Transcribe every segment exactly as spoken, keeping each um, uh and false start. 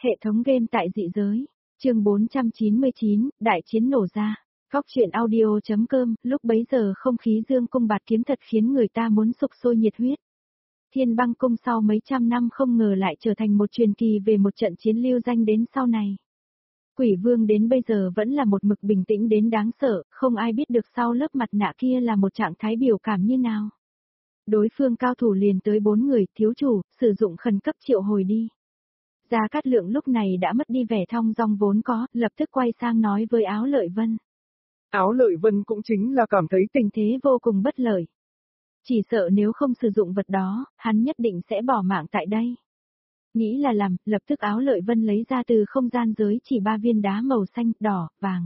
Hệ thống game tại dị giới. Chương bốn trăm chín mươi chín, đại chiến nổ ra. Góc truyện audio.com, lúc bấy giờ không khí Dương cung bạt kiếm thật khiến người ta muốn sục sôi nhiệt huyết. Thiên Băng Cung sau mấy trăm năm không ngờ lại trở thành một truyền kỳ về một trận chiến lưu danh đến sau này. Quỷ Vương đến bây giờ vẫn là một mực bình tĩnh đến đáng sợ, không ai biết được sau lớp mặt nạ kia là một trạng thái biểu cảm như nào. Đối phương cao thủ liền tới bốn người, thiếu chủ, sử dụng khẩn cấp triệu hồi đi. Gia Cát Lượng lúc này đã mất đi vẻ thong dong vốn có, lập tức quay sang nói với Áo Lợi Vân. Áo Lợi Vân cũng chính là cảm thấy tình thế vô cùng bất lợi. Chỉ sợ nếu không sử dụng vật đó, hắn nhất định sẽ bỏ mạng tại đây. Nghĩ là làm, lập tức Áo Lợi Vân lấy ra từ không gian giới chỉ ba viên đá màu xanh, đỏ, vàng.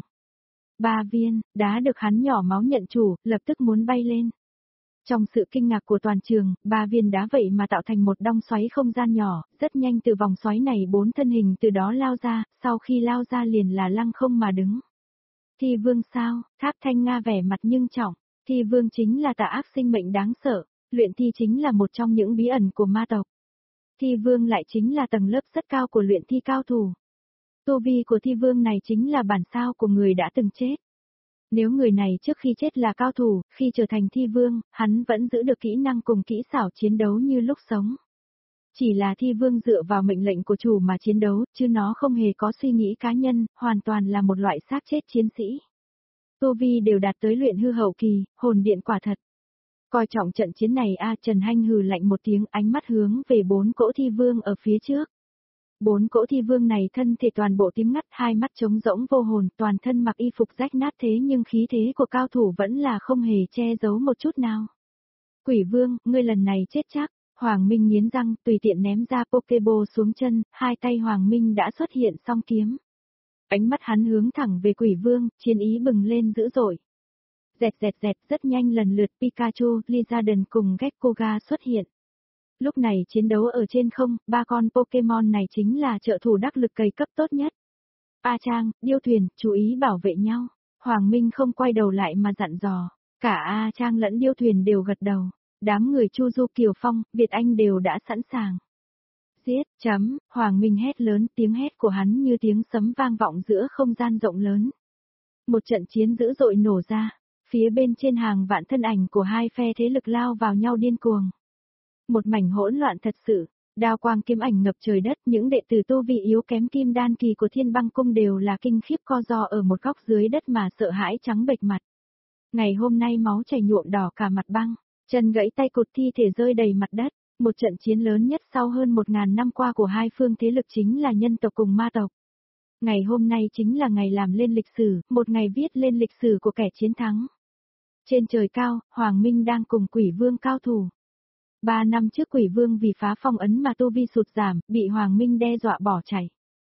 Ba viên, đá được hắn nhỏ máu nhận chủ, lập tức muốn bay lên. Trong sự kinh ngạc của toàn trường, ba viên đá vậy mà tạo thành một đong xoáy không gian nhỏ, rất nhanh từ vòng xoáy này bốn thân hình từ đó lao ra, sau khi lao ra liền là lăng không mà đứng. Thi Vương sao? Tháp Thanh Nga vẻ mặt nhưng trọng. Thi Vương chính là tà ác sinh mệnh đáng sợ, luyện thi chính là một trong những bí ẩn của ma tộc. Thi Vương lại chính là tầng lớp rất cao của luyện thi cao thủ. Tu vi của Thi Vương này chính là bản sao của người đã từng chết. Nếu người này trước khi chết là cao thủ, khi trở thành Thi Vương, hắn vẫn giữ được kỹ năng cùng kỹ xảo chiến đấu như lúc sống. Chỉ là Thi Vương dựa vào mệnh lệnh của chủ mà chiến đấu, chứ nó không hề có suy nghĩ cá nhân, hoàn toàn là một loại xác chết chiến sĩ. Tu vi đều đạt tới luyện hư hậu kỳ, hồn điện quả thật. Coi trọng trận chiến này a Trần Hanh hừ lạnh một tiếng, ánh mắt hướng về bốn cỗ Thi Vương ở phía trước. Bốn cỗ Thi Vương này thân thể toàn bộ tím ngắt, hai mắt trống rỗng vô hồn, toàn thân mặc y phục rách nát thế nhưng khí thế của cao thủ vẫn là không hề che giấu một chút nào. Quỷ Vương, ngươi lần này chết chắc. Hoàng Minh nghiến răng, tùy tiện ném ra Pokeball xuống chân, hai tay Hoàng Minh đã xuất hiện song kiếm. Ánh mắt hắn hướng thẳng về Quỷ Vương, chiến ý bừng lên dữ dội. Dẹt dẹt dẹt, rất nhanh lần lượt Pikachu, Lizardon cùng Gekkoga xuất hiện. Lúc này chiến đấu ở trên không, ba con Pokemon này chính là trợ thủ đắc lực cày cấp tốt nhất. A Trang, Điêu Thuyền, chú ý bảo vệ nhau. Hoàng Minh không quay đầu lại mà dặn dò. Cả A Trang lẫn Điêu Thuyền đều gật đầu. Đám người Chu Du Kiều Phong, Việt Anh đều đã sẵn sàng. Giết, chấm, Hoàng Minh hét lớn, tiếng hét của hắn như tiếng sấm vang vọng giữa không gian rộng lớn. Một trận chiến dữ dội nổ ra, phía bên trên hàng vạn thân ảnh của hai phe thế lực lao vào nhau điên cuồng. Một mảnh hỗn loạn thật sự, đao quang kiếm ảnh ngập trời đất, những đệ tử tu vi yếu kém kim đan kỳ của Thiên Băng Cung đều là kinh khiếp co ro ở một góc dưới đất mà sợ hãi trắng bệch mặt. Ngày hôm nay máu chảy nhuộm đỏ cả mặt băng. Chân gãy tay cụt thi thể rơi đầy mặt đất, một trận chiến lớn nhất sau hơn một ngàn năm qua của hai phương thế lực chính là nhân tộc cùng ma tộc. Ngày hôm nay chính là ngày làm lên lịch sử, một ngày viết lên lịch sử của kẻ chiến thắng. Trên trời cao, Hoàng Minh đang cùng Quỷ Vương cao thủ. Ba năm trước Quỷ Vương vì phá phong ấn mà tu vi sụt giảm, bị Hoàng Minh đe dọa bỏ chạy.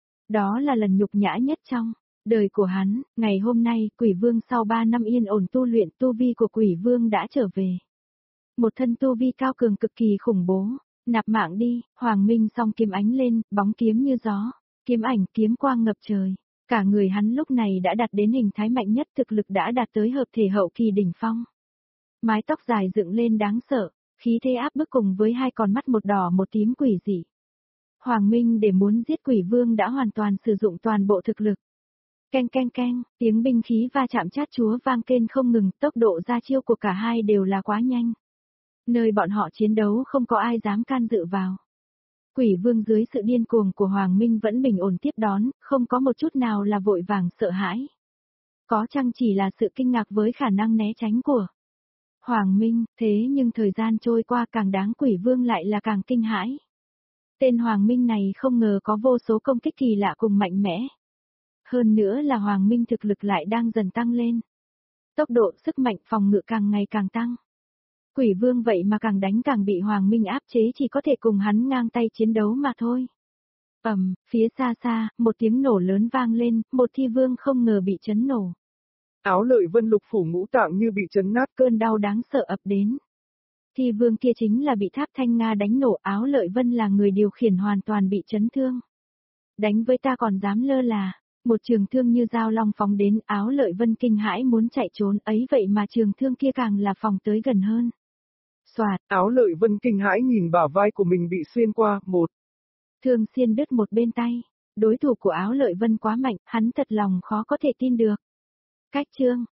Đó là lần nhục nhã nhất trong đời của hắn, ngày hôm nay Quỷ Vương sau ba năm yên ổn tu luyện, tu vi của Quỷ Vương đã trở về. Một thân tu vi cao cường cực kỳ khủng bố, nạp mạng đi, Hoàng Minh song kiếm ánh lên, bóng kiếm như gió, kiếm ảnh kiếm quang ngập trời, cả người hắn lúc này đã đạt đến hình thái mạnh nhất, thực lực đã đạt tới hợp thể hậu kỳ đỉnh phong. Mái tóc dài dựng lên đáng sợ, khí thế áp bức cùng với hai con mắt một đỏ một tím quỷ dị. Hoàng Minh để muốn giết Quỷ Vương đã hoàn toàn sử dụng toàn bộ thực lực. Keng keng keng, tiếng binh khí va chạm chát chúa vang kên không ngừng, tốc độ ra chiêu của cả hai đều là quá nhanh. Nơi bọn họ chiến đấu không có ai dám can dự vào. Quỷ Vương dưới sự điên cuồng của Hoàng Minh vẫn bình ổn tiếp đón, không có một chút nào là vội vàng sợ hãi. Có chăng chỉ là sự kinh ngạc với khả năng né tránh của Hoàng Minh, thế nhưng thời gian trôi qua càng đáng Quỷ Vương lại là càng kinh hãi. Tên Hoàng Minh này không ngờ có vô số công kích kỳ lạ cùng mạnh mẽ. Hơn nữa là Hoàng Minh thực lực lại đang dần tăng lên. Tốc độ sức mạnh phòng ngự càng ngày càng tăng. Quỷ Vương vậy mà càng đánh càng bị Hoàng Minh áp chế, chỉ có thể cùng hắn ngang tay chiến đấu mà thôi. Ầm, phía xa xa, một tiếng nổ lớn vang lên, một Thi Vương không ngờ bị chấn nổ. Áo Lợi Vân lục phủ ngũ tạng như bị chấn nát, cơn đau đáng sợ ập đến. Thi Vương kia chính là bị Tháp Thanh Nga đánh nổ, Áo Lợi Vân là người điều khiển hoàn toàn bị chấn thương. Đánh với ta còn dám lơ là, một trường thương như dao long phóng đến, Áo Lợi Vân kinh hãi muốn chạy trốn, ấy vậy mà trường thương kia càng là phòng tới gần hơn. Soạt, Áo Lợi Vân kinh hãi nhìn bả vai của mình bị xuyên qua, một thương xiên đứt một bên tay, Đối thủ của Áo Lợi Vân quá mạnh, hắn thật lòng khó có thể tin được. Cách chương